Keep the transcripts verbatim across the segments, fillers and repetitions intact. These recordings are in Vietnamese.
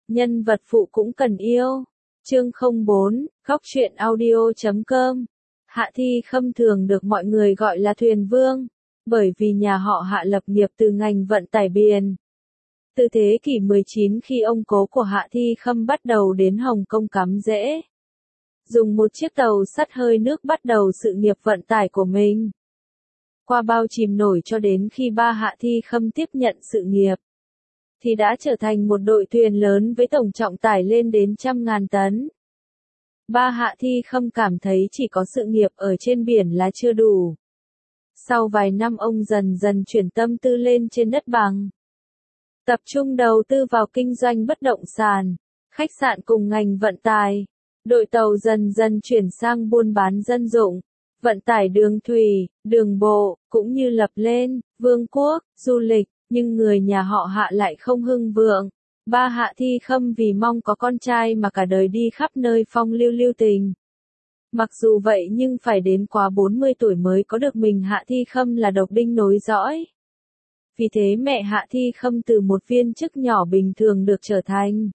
nhân vật phụ cũng cần yêu. Chương không bốn, Góc truyện audio chấm com. Hạ Thi Khâm thường được mọi người gọi là thuyền vương, bởi vì nhà họ Hạ lập nghiệp từ ngành vận tải biển. Từ thế kỷ mười chín khi ông cố của Hạ Thi Khâm bắt đầu đến Hồng Kông cắm rễ, dùng một chiếc tàu sắt hơi nước bắt đầu sự nghiệp vận tải của mình. Qua bao chìm nổi cho đến khi ba Hạ Thi Khâm tiếp nhận sự nghiệp, thì đã trở thành một đội thuyền lớn với tổng trọng tải lên đến trăm ngàn tấn. Ba Hạ Thi Khâm cảm thấy chỉ có sự nghiệp ở trên biển là chưa đủ. Sau vài năm ông dần dần chuyển tâm tư lên trên đất bằng, tập trung đầu tư vào kinh doanh bất động sản, khách sạn cùng ngành vận tải. Đội tàu dần dần chuyển sang buôn bán dân dụng, vận tải đường thủy, đường bộ, cũng như lập lên vương quốc, du lịch, nhưng người nhà họ Hạ lại không hưng vượng. Ba Hạ Thi Khâm vì mong có con trai mà cả đời đi khắp nơi phong lưu lưu tình. Mặc dù vậy nhưng phải đến quá bốn mươi tuổi mới có được mình Hạ Thi Khâm là độc đinh nối dõi. Vì thế mẹ Hạ Thi Khâm từ một viên chức nhỏ bình thường được trở thành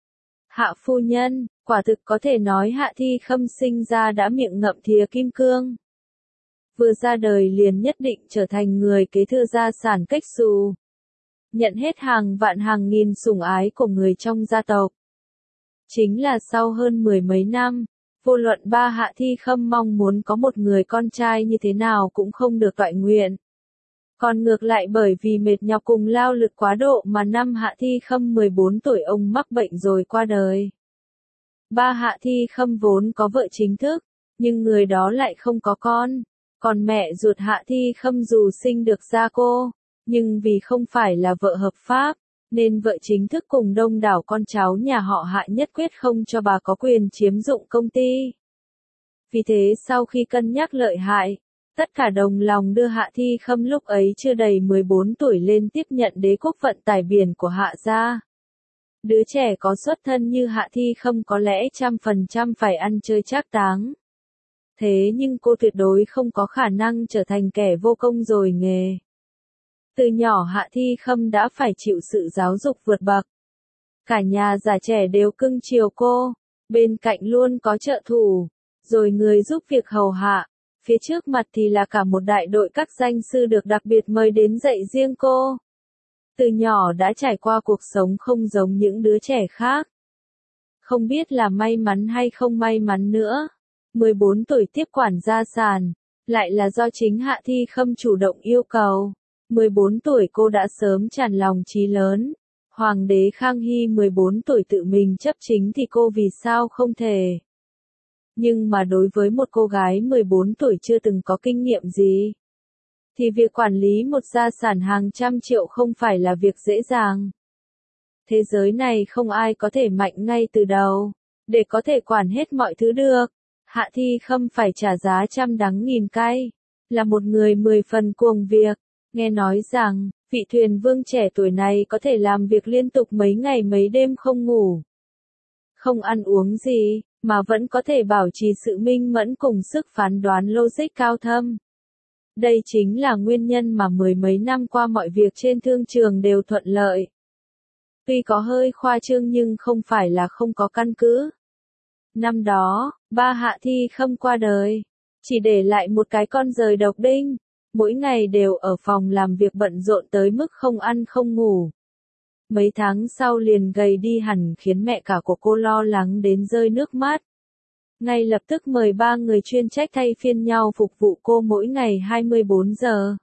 Hạ phu nhân. Quả thực có thể nói Hạ Thi Khâm sinh ra đã miệng ngậm thìa kim cương. Vừa ra đời liền nhất định trở thành người kế thừa gia sản Cách Xù, nhận hết hàng vạn hàng nghìn sủng ái của người trong gia tộc. Chính là sau hơn mười mấy năm, vô luận ba Hạ Thi Khâm mong muốn có một người con trai như thế nào cũng không được toại nguyện. Còn ngược lại bởi vì mệt nhọc cùng lao lực quá độ mà năm Hạ Thi Khâm mười bốn tuổi ông mắc bệnh rồi qua đời. Ba Hạ Thi Khâm vốn có vợ chính thức, nhưng người đó lại không có con. Còn mẹ ruột Hạ Thi Khâm dù sinh được ra cô, nhưng vì không phải là vợ hợp pháp, nên vợ chính thức cùng đông đảo con cháu nhà họ Hạ nhất quyết không cho bà có quyền chiếm dụng công ty. Vì thế sau khi cân nhắc lợi hại, tất cả đồng lòng đưa Hạ Thi Khâm lúc ấy chưa đầy mười bốn tuổi lên tiếp nhận đế quốc vận tải biển của Hạ gia. Đứa trẻ có xuất thân như Hạ Thi Khâm có lẽ trăm phần trăm phải ăn chơi trác táng. Thế nhưng cô tuyệt đối không có khả năng trở thành kẻ vô công rồi nghề. Từ nhỏ Hạ Thi Khâm đã phải chịu sự giáo dục vượt bậc. Cả nhà già trẻ đều cưng chiều cô, bên cạnh luôn có trợ thủ, rồi người giúp việc hầu hạ. Phía trước mặt thì là cả một đại đội các danh sư được đặc biệt mời đến dạy riêng cô. Từ nhỏ đã trải qua cuộc sống không giống những đứa trẻ khác. Không biết là may mắn hay không may mắn nữa. mười bốn tuổi tiếp quản gia sản, lại là do chính Hạ Thi Khâm chủ động yêu cầu. mười bốn tuổi cô đã sớm tràn lòng chí lớn. Hoàng đế Khang Hy mười bốn tuổi tự mình chấp chính thì cô vì sao không thể. Nhưng mà đối với một cô gái mười bốn tuổi chưa từng có kinh nghiệm gì, thì việc quản lý một gia sản hàng trăm triệu không phải là việc dễ dàng. Thế giới này không ai có thể mạnh ngay từ đầu, để có thể quản hết mọi thứ được. Hạ Thi Khâm phải trả giá trăm đắng nghìn cay, là một người mười phần cuồng việc. Nghe nói rằng, vị thuyền vương trẻ tuổi này có thể làm việc liên tục mấy ngày mấy đêm không ngủ, không ăn uống gì, mà vẫn có thể bảo trì sự minh mẫn cùng sức phán đoán logic cao thâm. Đây chính là nguyên nhân mà mười mấy năm qua mọi việc trên thương trường đều thuận lợi. Tuy có hơi khoa trương nhưng không phải là không có căn cứ. Năm đó, ba Hạ Thi Khâm qua đời, chỉ để lại một cái con dời độc đinh, mỗi ngày đều ở phòng làm việc bận rộn tới mức không ăn không ngủ. Mấy tháng sau liền gầy đi hẳn khiến mẹ cả của cô lo lắng đến rơi nước mắt. Ngay lập tức mời ba người chuyên trách thay phiên nhau phục vụ cô mỗi ngày hai mươi bốn giờ.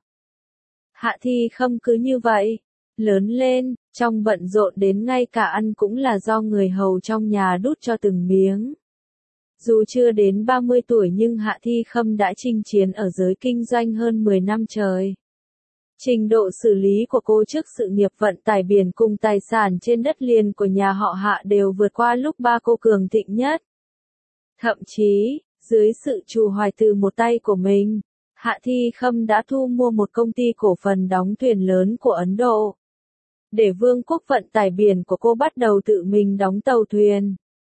Hạ Thi Khâm cứ như vậy, lớn lên, trong bận rộn đến ngay cả ăn cũng là do người hầu trong nhà đút cho từng miếng. Dù chưa đến ba mươi tuổi nhưng Hạ Thi Khâm đã chinh chiến ở giới kinh doanh hơn mười năm trời. Trình độ xử lý của cô trước sự nghiệp vận tải biển cùng tài sản trên đất liền của nhà họ Hạ đều vượt qua lúc ba cô cường thịnh nhất. Thậm chí, dưới sự trù hoài từ một tay của mình, Hạ Thi Khâm đã thu mua một công ty cổ phần đóng thuyền lớn của Ấn Độ. Để vương quốc vận tải biển của cô bắt đầu tự mình đóng tàu thuyền.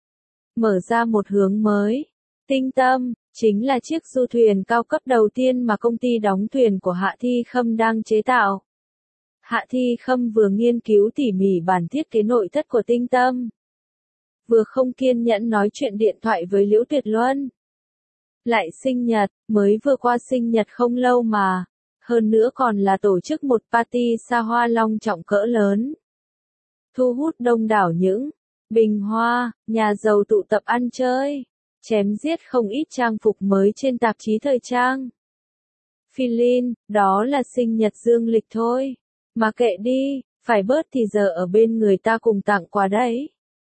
Mở ra một hướng mới. Tinh Tâm, chính là chiếc du thuyền cao cấp đầu tiên mà công ty đóng thuyền của Hạ Thi Khâm đang chế tạo. Hạ Thi Khâm vừa nghiên cứu tỉ mỉ bản thiết kế nội thất của Tinh Tâm, vừa không kiên nhẫn nói chuyện điện thoại với Liễu Tuyệt Luân. Lại sinh nhật, mới vừa qua sinh nhật không lâu mà, hơn nữa còn là tổ chức một party xa hoa long trọng cỡ lớn. Thu hút đông đảo những bình hoa, nhà giàu tụ tập ăn chơi, chém giết không ít trang phục mới trên tạp chí thời trang. Philin, đó là sinh nhật dương lịch thôi. Mà kệ đi, phải bớt thì giờ ở bên người ta cùng tặng quà đấy.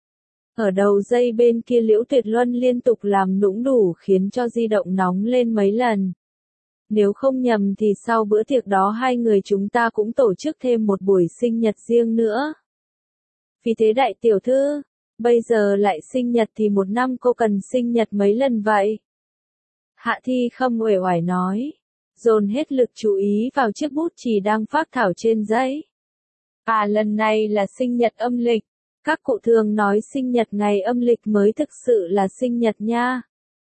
Ở đầu dây bên kia Liễu Tuyệt Luân liên tục làm nũng đủ khiến cho di động nóng lên mấy lần. Nếu không nhầm thì sau bữa tiệc đó hai người chúng ta cũng tổ chức thêm một buổi sinh nhật riêng nữa. Vì thế đại tiểu thư, bây giờ lại sinh nhật thì một năm cô cần sinh nhật mấy lần vậy? Hạ Thi Khâm uể oải nói, dồn hết lực chú ý vào chiếc bút chì đang phác thảo trên giấy. À lần này là sinh nhật âm lịch, các cụ thường nói sinh nhật ngày âm lịch mới thực sự là sinh nhật nha.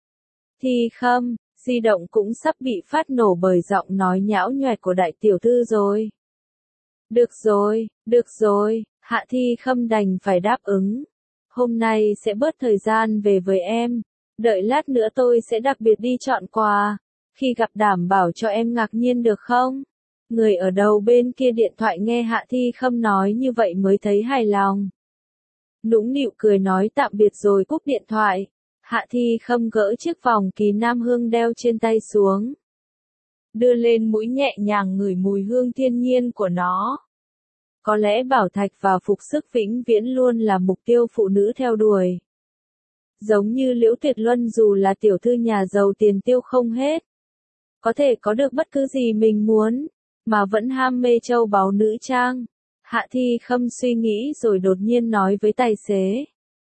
Thi Khâm, di động cũng sắp bị phát nổ bởi giọng nói nhão nhoẹt của đại tiểu thư rồi. Được rồi, được rồi, Hạ Thi Khâm đành phải đáp ứng. Hôm nay sẽ bớt thời gian về với em, đợi lát nữa tôi sẽ đặc biệt đi chọn quà, khi gặp đảm bảo cho em ngạc nhiên được không? Người ở đầu bên kia điện thoại nghe Hạ Thi Khâm nói như vậy mới thấy hài lòng. Nũng nịu cười nói tạm biệt rồi cúp điện thoại. Hạ Thi Khâm gỡ chiếc vòng kỳ nam hương đeo trên tay xuống, đưa lên mũi nhẹ nhàng ngửi mùi hương thiên nhiên của nó. Có lẽ bảo thạch và phục sức vĩnh viễn luôn là mục tiêu phụ nữ theo đuổi. Giống như Liễu Tuyệt Luân dù là tiểu thư nhà giàu tiền tiêu không hết, có thể có được bất cứ gì mình muốn, mà vẫn ham mê châu báu nữ trang. Hạ Thi Khâm suy nghĩ rồi đột nhiên nói với tài xế.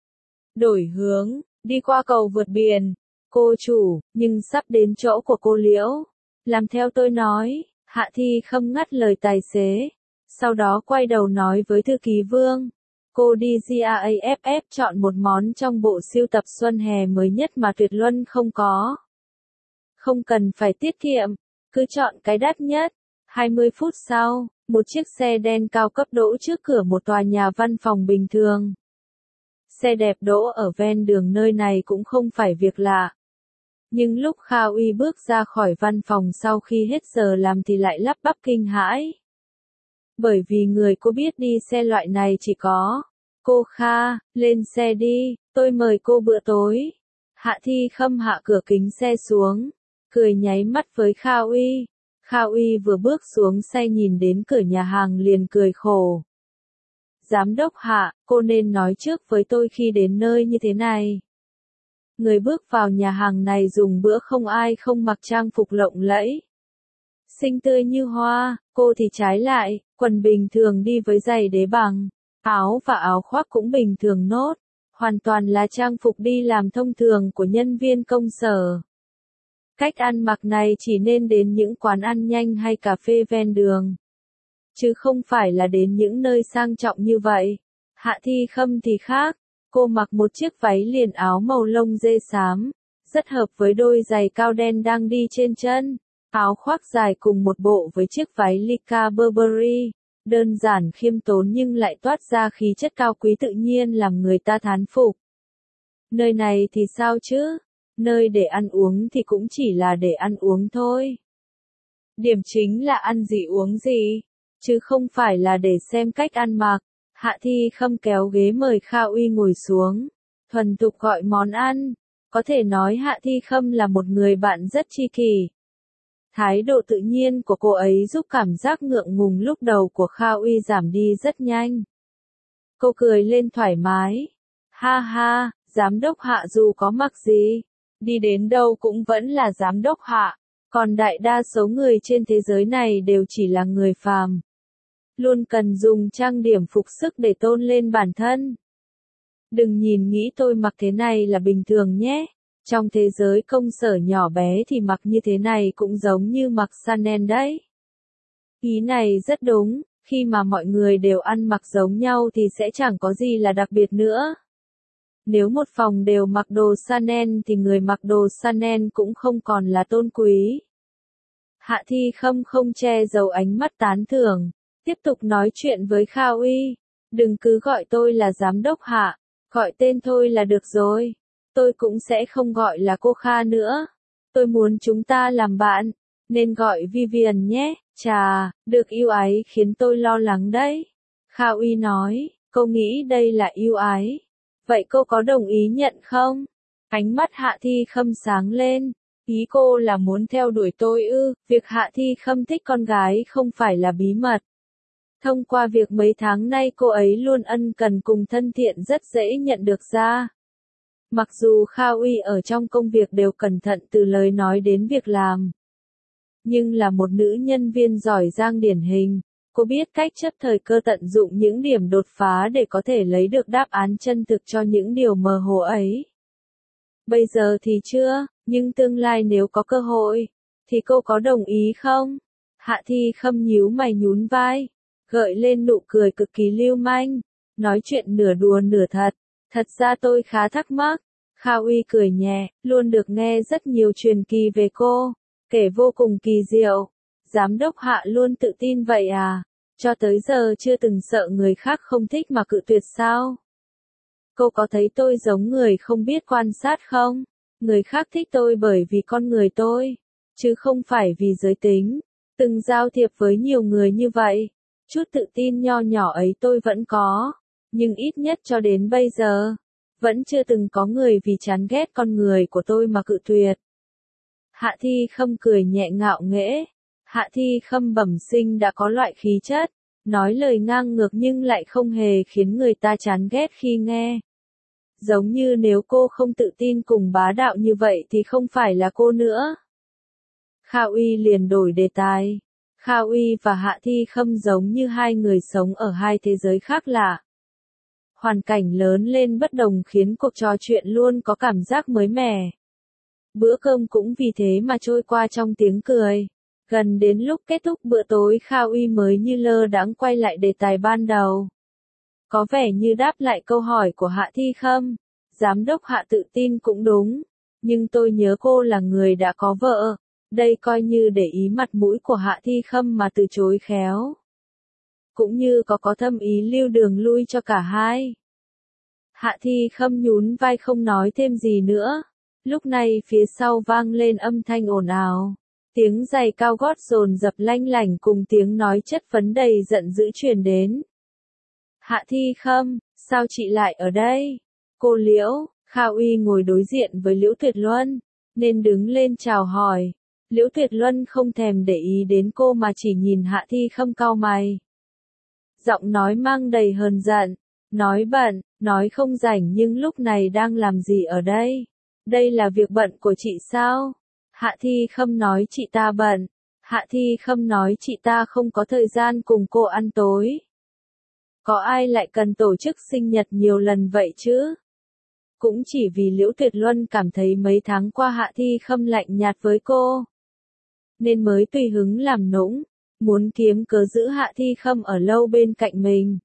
Đổi hướng, đi qua cầu vượt biển. Cô chủ, nhưng sắp đến chỗ của cô Liễu. Làm theo tôi nói. Hạ Thi Khâm ngắt lời tài xế. Sau đó quay đầu nói với thư ký Vương. Cô đi GAAFF chọn một món trong bộ sưu tập xuân hè mới nhất mà Tuyệt Luân không có. Không cần phải tiết kiệm, cứ chọn cái đắt nhất. hai mươi phút sau, một chiếc xe đen cao cấp đỗ trước cửa một tòa nhà văn phòng bình thường. Xe đẹp đỗ ở ven đường nơi này cũng không phải việc lạ. Nhưng lúc Kha Uy bước ra khỏi văn phòng sau khi hết giờ làm thì lại lắp bắp kinh hãi. Bởi vì người cô biết đi xe loại này chỉ có. Cô Kha, lên xe đi, tôi mời cô bữa tối. Hạ Thi Khâm hạ cửa kính xe xuống, cười nháy mắt với Kha Uy. Kha Uy vừa bước xuống xe nhìn đến cửa nhà hàng liền cười khổ. Giám đốc Hạ, cô nên nói trước với tôi khi đến nơi như thế này. Người bước vào nhà hàng này dùng bữa không ai không mặc trang phục lộng lẫy, xinh tươi như hoa, cô thì trái lại, quần bình thường đi với giày đế bằng, áo và áo khoác cũng bình thường nốt, hoàn toàn là trang phục đi làm thông thường của nhân viên công sở. Cách ăn mặc này chỉ nên đến những quán ăn nhanh hay cà phê ven đường, chứ không phải là đến những nơi sang trọng như vậy. Hạ Thi Khâm thì khác, cô mặc một chiếc váy liền áo màu lông dê xám, rất hợp với đôi giày cao đen đang đi trên chân, áo khoác dài cùng một bộ với chiếc váy Lycra Burberry, đơn giản khiêm tốn nhưng lại toát ra khí chất cao quý tự nhiên làm người ta thán phục. Nơi này thì sao chứ? Nơi để ăn uống thì cũng chỉ là để ăn uống thôi. Điểm chính là ăn gì uống gì, chứ không phải là để xem cách ăn mặc. Hạ Thi Khâm kéo ghế mời Kha Uy ngồi xuống, thuần thục gọi món ăn. Có thể nói Hạ Thi Khâm là một người bạn rất tri kỷ. Thái độ tự nhiên của cô ấy giúp cảm giác ngượng ngùng lúc đầu của Kha Uy giảm đi rất nhanh. Cô cười lên thoải mái. Ha ha, giám đốc Hạ dù có mặc gì, đi đến đâu cũng vẫn là giám đốc Hạ. Còn đại đa số người trên thế giới này đều chỉ là người phàm, luôn cần dùng trang điểm phục sức để tôn lên bản thân. Đừng nhìn nghĩ tôi mặc thế này là bình thường nhé. Trong thế giới công sở nhỏ bé thì mặc như thế này cũng giống như mặc Chanel đấy. Ý này rất đúng, khi mà mọi người đều ăn mặc giống nhau thì sẽ chẳng có gì là đặc biệt nữa. Nếu một phòng đều mặc đồ Chanel thì người mặc đồ Chanel cũng không còn là tôn quý. Hạ Thi Khâm không che giấu ánh mắt tán thưởng, tiếp tục nói chuyện với Kha Uy. Đừng cứ gọi tôi là giám đốc Hạ, Gọi tên thôi là được rồi. Tôi cũng sẽ không gọi là cô Kha nữa. Tôi muốn chúng ta làm bạn, nên gọi Vivian nhé. Chà, được yêu ái khiến tôi lo lắng đấy. Kha Uy nói, cô nghĩ đây là yêu ái. Vậy cô có đồng ý nhận không? Ánh mắt Hạ Thi Khâm sáng lên. Ý cô là muốn theo đuổi tôi ư? Việc Hạ Thi Khâm thích con gái không phải là bí mật. Thông qua việc mấy tháng nay cô ấy luôn ân cần cùng thân thiện rất dễ nhận được ra. Mặc dù Kha Uy ở trong công việc đều cẩn thận từ lời nói đến việc làm. Nhưng là một nữ nhân viên giỏi giang điển hình, cô biết cách chấp thời cơ tận dụng những điểm đột phá để có thể lấy được đáp án chân thực cho những điều mơ hồ ấy. Bây giờ thì chưa, nhưng tương lai nếu có cơ hội, thì cô có đồng ý không? Hạ Thi Khâm nhíu mày nhún vai, gợi lên nụ cười cực kỳ lưu manh, nói chuyện nửa đùa nửa thật. Thật ra tôi khá thắc mắc. Kha Uy cười nhẹ, luôn được nghe rất nhiều truyền kỳ về cô, kể vô cùng kỳ diệu. Giám đốc Hạ luôn tự tin vậy à? Cho tới giờ chưa từng sợ người khác không thích mà cự tuyệt sao? Cô có thấy tôi giống người không biết quan sát không? Người khác thích tôi bởi vì con người tôi, chứ không phải vì giới tính. Từng giao thiệp với nhiều người như vậy, chút tự tin nho nhỏ ấy tôi vẫn có, nhưng ít nhất cho đến bây giờ, vẫn chưa từng có người vì chán ghét con người của tôi mà cự tuyệt. Hạ Thi Khâm cười nhẹ ngạo nghễ. Hạ Thi Khâm bẩm sinh đã có loại khí chất, nói lời ngang ngược nhưng lại không hề khiến người ta chán ghét khi nghe. Giống như nếu cô không tự tin cùng bá đạo như vậy thì không phải là cô nữa. Kha Uy liền đổi đề tài. Kha Uy và Hạ Thi Khâm giống như hai người sống ở hai thế giới khác lạ. Hoàn cảnh lớn lên bất đồng khiến cuộc trò chuyện luôn có cảm giác mới mẻ. Bữa cơm cũng vì thế mà trôi qua trong tiếng cười. Gần đến lúc kết thúc bữa tối Kha Uy mới như lơ đãng quay lại đề tài ban đầu. Có vẻ như đáp lại câu hỏi của Hạ Thi Khâm. Giám đốc Hạ tự tin cũng đúng. Nhưng tôi nhớ cô là người đã có vợ. Đây coi như để ý mặt mũi của Hạ Thi Khâm mà từ chối khéo. Cũng như có có thâm ý lưu đường lui cho cả hai. Hạ Thi Khâm nhún vai không nói thêm gì nữa. Lúc này phía sau vang lên âm thanh ồn ào. Tiếng giày cao gót dồn dập lanh lảnh cùng tiếng nói chất vấn đầy giận dữ truyền đến. Hạ Thi Khâm, sao chị lại ở đây? Cô Liễu, Kha Uy ngồi đối diện với Liễu Tuyệt Luân, nên đứng lên chào hỏi. Liễu Tuyệt Luân không thèm để ý đến cô mà chỉ nhìn Hạ Thi Khâm cau mày. Giọng nói mang đầy hờn giận, nói bận, nói không rảnh nhưng lúc này đang làm gì ở đây? Đây là việc bận của chị sao? Hạ Thi Khâm nói chị ta bận. Hạ Thi Khâm nói chị ta không có thời gian cùng cô ăn tối. Có ai lại cần tổ chức sinh nhật nhiều lần vậy chứ? Cũng chỉ vì Liễu Tuyệt Luân cảm thấy mấy tháng qua Hạ Thi Khâm lạnh nhạt với cô, nên mới tùy hứng làm nũng, muốn kiếm cớ giữ Hạ Thi Khâm ở lâu bên cạnh mình.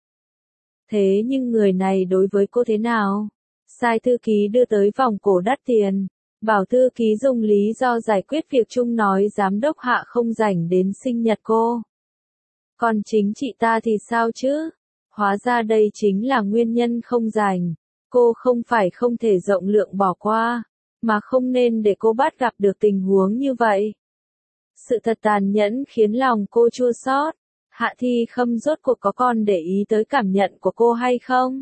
Thế nhưng người này đối với cô thế nào? Sai thư ký đưa tới vòng cổ đắt tiền, bảo thư ký dùng lý do giải quyết việc chung nói giám đốc Hạ không rảnh đến sinh nhật cô. Còn chính chị ta thì sao chứ? Hóa ra đây chính là nguyên nhân không rảnh. Cô không phải không thể rộng lượng bỏ qua, mà không nên để cô bắt gặp được tình huống như vậy. Sự thật tàn nhẫn khiến lòng cô chua xót. Hạ Thi Khâm rốt cuộc có còn để ý tới cảm nhận của cô hay không?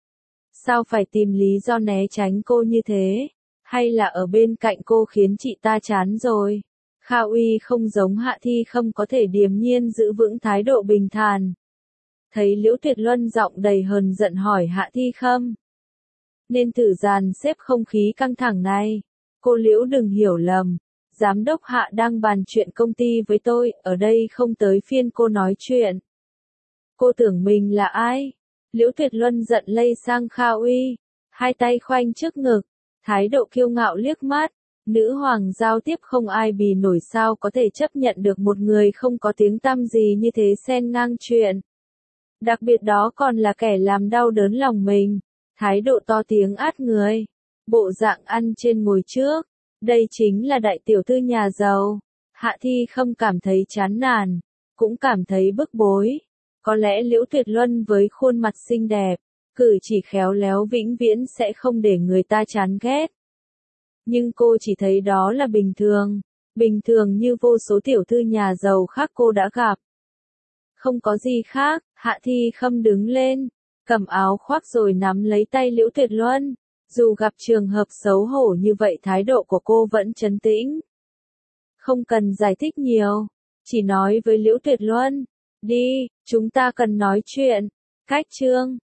Sao phải tìm lý do né tránh cô như thế? Hay là ở bên cạnh cô khiến chị ta chán rồi? Kha Uy không giống Hạ Thi Khâm có thể điềm nhiên giữ vững thái độ bình thản. Thấy Liễu Tuyệt Luân giọng đầy hờn giận hỏi Hạ Thi Khâm. Nên thử dàn xếp không khí căng thẳng này. Cô Liễu đừng hiểu lầm. Giám đốc Hạ đang bàn chuyện công ty với tôi, ở đây không tới phiên cô nói chuyện. Cô tưởng mình là ai? Liễu Tuyệt Luân giận lây sang Kha Uy, hai tay khoanh trước ngực, thái độ kiêu ngạo liếc mắt. Nữ hoàng giao tiếp không ai bì nổi sao có thể chấp nhận được một người không có tiếng tăm gì như thế xen ngang chuyện. Đặc biệt đó còn là kẻ làm đau đớn lòng mình. Thái độ to tiếng át người. Bộ dạng ăn trên ngồi trước. Đây chính là đại tiểu thư nhà giàu. Hạ Thi Khâm cảm thấy chán nản, cũng cảm thấy bức bối. Có lẽ Liễu Tuyệt Luân với khuôn mặt xinh đẹp, Cử chỉ khéo léo vĩnh viễn sẽ không để người ta chán ghét. Nhưng cô chỉ thấy đó là bình thường, bình thường như vô số tiểu thư nhà giàu khác cô đã gặp. Không có gì khác, Hạ Thi Khâm đứng lên, cầm áo khoác rồi nắm lấy tay Liễu Tuyệt Luân. Dù gặp trường hợp xấu hổ như vậy thái độ của cô vẫn trấn tĩnh. Không cần giải thích nhiều, chỉ nói với Liễu Tuyệt Luân, đi, chúng ta cần nói chuyện. Cách chương